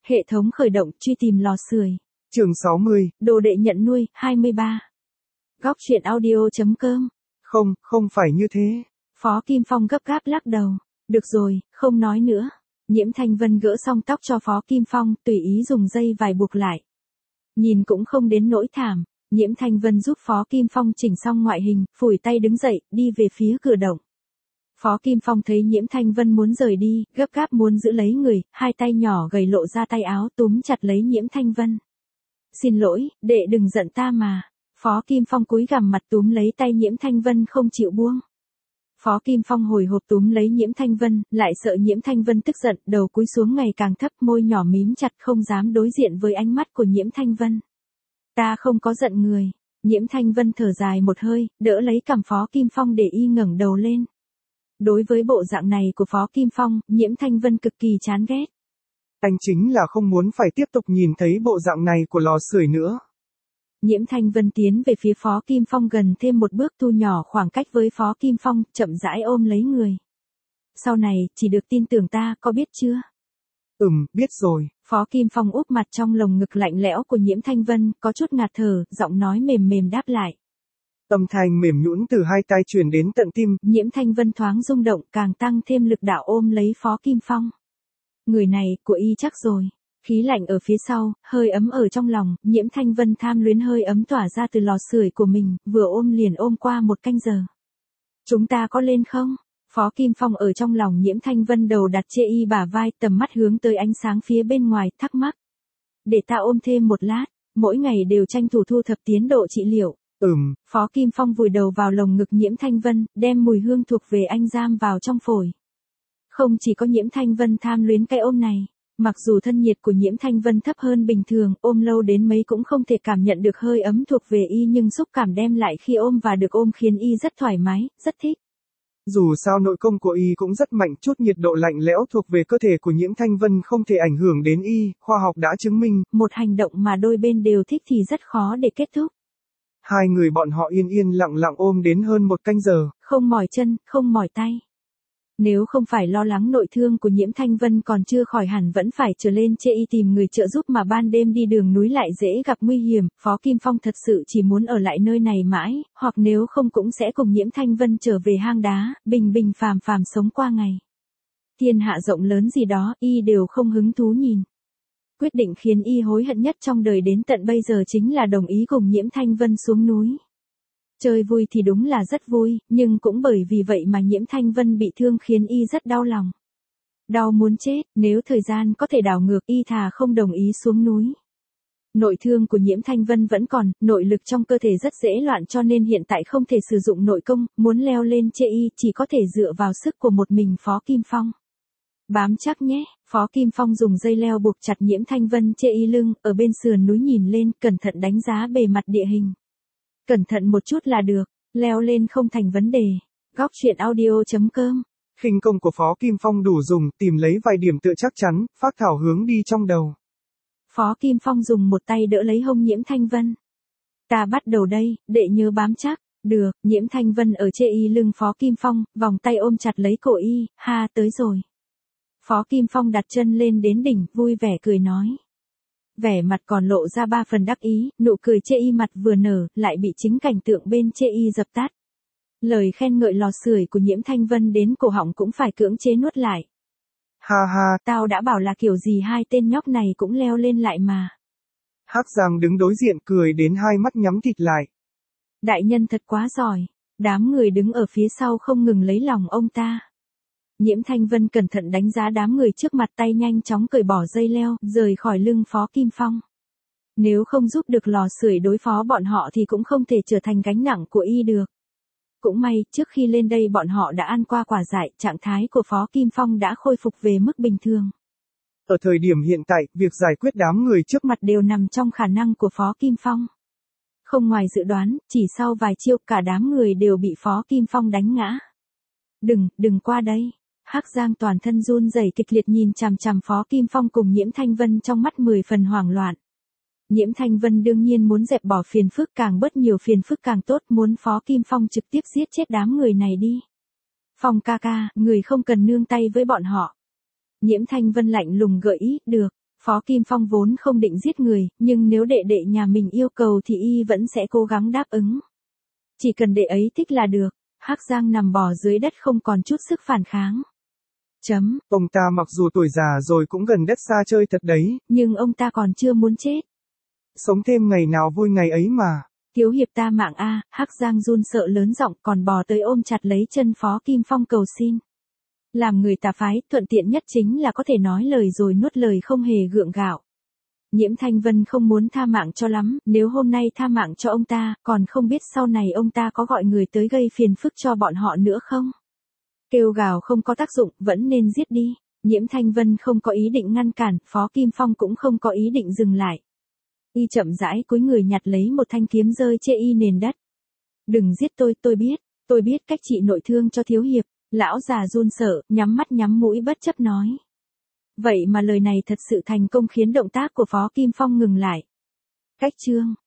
Hệ thống khởi động truy tìm lò sưởi. Chương 60. Đồ đệ nhận nuôi, 23. Góc truyện audio.com. Không phải như thế. Phó Kim Phong gấp gáp lắc đầu. Được rồi, không nói nữa. Nhiễm Thanh Vân gỡ xong tóc cho Phó Kim Phong, tùy ý dùng dây vải buộc lại. Nhìn cũng không đến nỗi thảm. Nhiễm Thanh Vân giúp Phó Kim Phong chỉnh xong ngoại hình, phủi tay đứng dậy, đi về phía cửa động. Phó Kim Phong thấy Nhiễm Thanh Vân muốn rời đi, gấp gáp muốn giữ lấy người, hai tay nhỏ gầy lộ ra tay áo túm chặt lấy Nhiễm Thanh Vân. Xin lỗi, đệ đừng giận ta mà. Phó Kim Phong cúi gằm mặt túm lấy tay Nhiễm Thanh Vân không chịu buông. Phó Kim Phong hồi hộp túm lấy Nhiễm Thanh Vân, lại sợ Nhiễm Thanh Vân tức giận, đầu cúi xuống ngày càng thấp, môi nhỏ mím chặt không dám đối diện với ánh mắt của Nhiễm Thanh Vân. Ta không có giận người. Nhiễm Thanh Vân thở dài một hơi, đỡ lấy cằm Phó Kim Phong để y ngẩng đầu lên. Đối với bộ dạng này của Phó Kim Phong, Nhiễm Thanh Vân cực kỳ chán ghét. Anh chính là không muốn phải tiếp tục nhìn thấy bộ dạng này của lò sưởi nữa. Nhiễm Thanh Vân tiến về phía Phó Kim Phong gần thêm một bước, thu nhỏ khoảng cách với Phó Kim Phong, chậm rãi ôm lấy người. Sau này, chỉ được tin tưởng ta, có biết chưa? Biết rồi. Phó Kim Phong úp mặt trong lồng ngực lạnh lẽo của Nhiễm Thanh Vân, có chút ngạt thở, giọng nói mềm mềm đáp lại. Âm thanh mềm nhũn từ hai tai truyền đến tận tim. Nhiễm Thanh Vân thoáng rung động, càng tăng thêm lực đạo ôm lấy Phó Kim Phong. Người này, của y chắc rồi. Khí lạnh ở phía sau, hơi ấm ở trong lòng, Nhiễm Thanh Vân tham luyến hơi ấm tỏa ra từ lò sưởi của mình, vừa ôm liền ôm qua một canh giờ. Chúng ta có lên không? Phó Kim Phong ở trong lòng Nhiễm Thanh Vân, đầu đặt trên y bả vai, tầm mắt hướng tới ánh sáng phía bên ngoài, thắc mắc. Để ta ôm thêm một lát, mỗi ngày đều tranh thủ thu thập tiến độ trị liệu. Phó Kim Phong vùi đầu vào lồng ngực Nhiễm Thanh Vân, đem mùi hương thuộc về anh giam vào trong phổi. Không chỉ có Nhiễm Thanh Vân tham luyến cái ôm này, mặc dù thân nhiệt của Nhiễm Thanh Vân thấp hơn bình thường, ôm lâu đến mấy cũng không thể cảm nhận được hơi ấm thuộc về y, nhưng xúc cảm đem lại khi ôm và được ôm khiến y rất thoải mái, rất thích. Dù sao nội công của y cũng rất mạnh, chút nhiệt độ lạnh lẽo thuộc về cơ thể của Nhiễm Thanh Vân không thể ảnh hưởng đến y, khoa học đã chứng minh. Một hành động mà đôi bên đều thích thì rất khó để kết thúc. Hai người bọn họ yên yên lặng lặng ôm đến hơn một canh giờ. Không mỏi chân, không mỏi tay. Nếu không phải lo lắng nội thương của Nhiễm Thanh Vân còn chưa khỏi hẳn vẫn phải trở lên chê y tìm người trợ giúp, mà ban đêm đi đường núi lại dễ gặp nguy hiểm, Phó Kim Phong thật sự chỉ muốn ở lại nơi này mãi, hoặc nếu không cũng sẽ cùng Nhiễm Thanh Vân trở về hang đá, bình bình phàm phàm sống qua ngày. Thiên hạ rộng lớn gì đó, y đều không hứng thú nhìn. Quyết định khiến y hối hận nhất trong đời đến tận bây giờ chính là đồng ý cùng Nhiễm Thanh Vân xuống núi. Chơi vui thì đúng là rất vui, nhưng cũng bởi vì vậy mà Nhiễm Thanh Vân bị thương khiến y rất đau lòng. Đau muốn chết, nếu thời gian có thể đảo ngược y thà không đồng ý xuống núi. Nội thương của Nhiễm Thanh Vân vẫn còn, nội lực trong cơ thể rất dễ loạn cho nên hiện tại không thể sử dụng nội công, muốn leo lên chê y chỉ có thể dựa vào sức của một mình Phó Kim Phong. Bám chắc nhé, Phó Kim Phong dùng dây leo buộc chặt Nhiễm Thanh Vân chê y lưng, ở bên sườn núi nhìn lên, cẩn thận đánh giá bề mặt địa hình. Cẩn thận một chút là được, leo lên không thành vấn đề. Góc truyện audio.com. Khinh công của Phó Kim Phong đủ dùng, tìm lấy vài điểm tựa chắc chắn, phác thảo hướng đi trong đầu. Phó Kim Phong dùng một tay đỡ lấy hông Nhiễm Thanh Vân. Ta bắt đầu đây, đệ nhớ bám chắc. Được, Nhiễm Thanh Vân ở chê y lưng Phó Kim Phong, vòng tay ôm chặt lấy cổ y, ha tới rồi. Phó Kim Phong đặt chân lên đến đỉnh, vui vẻ cười nói. Vẻ mặt còn lộ ra ba phần đắc ý, nụ cười chê y mặt vừa nở, lại bị chính cảnh tượng bên chê y dập tắt. Lời khen ngợi lò sưởi của Nhiễm Thanh Vân đến cổ họng cũng phải cưỡng chế nuốt lại. Ha ha, tao đã bảo là kiểu gì hai tên nhóc này cũng leo lên lại mà. Hắc Giang đứng đối diện cười đến hai mắt nhắm thịt lại. Đại nhân thật quá giỏi, đám người đứng ở phía sau không ngừng lấy lòng ông ta. Nhiễm Thanh Vân cẩn thận đánh giá đám người trước mặt, tay nhanh chóng cởi bỏ dây leo, rời khỏi lưng Phó Kim Phong. Nếu không giúp được lò sưởi đối phó bọn họ thì cũng không thể trở thành gánh nặng của y được. Cũng may, trước khi lên đây bọn họ đã ăn qua quả dại, trạng thái của Phó Kim Phong đã khôi phục về mức bình thường. Ở thời điểm hiện tại, việc giải quyết đám người trước mặt đều nằm trong khả năng của Phó Kim Phong. Không ngoài dự đoán, chỉ sau vài chiêu cả đám người đều bị Phó Kim Phong đánh ngã. Đừng qua đây. Hắc Giang toàn thân run rẩy kịch liệt nhìn chằm chằm Phó Kim Phong cùng Nhiễm Thanh Vân trong mắt 10 phần hoảng loạn. Nhiễm Thanh Vân đương nhiên muốn dẹp bỏ phiền phức, càng bớt nhiều phiền phức càng tốt, muốn Phó Kim Phong trực tiếp giết chết đám người này đi. Phong ca ca, người không cần nương tay với bọn họ. Nhiễm Thanh Vân lạnh lùng gợi ý, được, Phó Kim Phong vốn không định giết người, nhưng nếu đệ đệ nhà mình yêu cầu thì y vẫn sẽ cố gắng đáp ứng. Chỉ cần đệ ấy thích là được. Hắc Giang nằm bò dưới đất không còn chút sức phản kháng. Ông ta mặc dù tuổi già rồi cũng gần đất xa chơi thật đấy. Nhưng ông ta còn chưa muốn chết. Sống thêm ngày nào vui ngày ấy mà. Thiếu hiệp ta mạng a, Hắc Giang run sợ lớn giọng còn bò tới ôm chặt lấy chân Phó Kim Phong cầu xin. Làm người tà phái, thuận tiện nhất chính là có thể nói lời rồi nuốt lời không hề gượng gạo. Nhiễm Thanh Vân không muốn tha mạng cho lắm, nếu hôm nay tha mạng cho ông ta, còn không biết sau này ông ta có gọi người tới gây phiền phức cho bọn họ nữa không? Kêu gào không có tác dụng, vẫn nên giết đi. Nhiễm Thanh Vân không có ý định ngăn cản, Phó Kim Phong cũng không có ý định dừng lại. Y chậm rãi cúi người nhặt lấy một thanh kiếm rơi trên y nền đất. Đừng giết tôi biết cách trị nội thương cho thiếu hiệp. Lão già run sợ, nhắm mắt nhắm mũi bất chấp nói. Vậy mà lời này thật sự thành công khiến động tác của Phó Kim Phong ngừng lại. Cách chương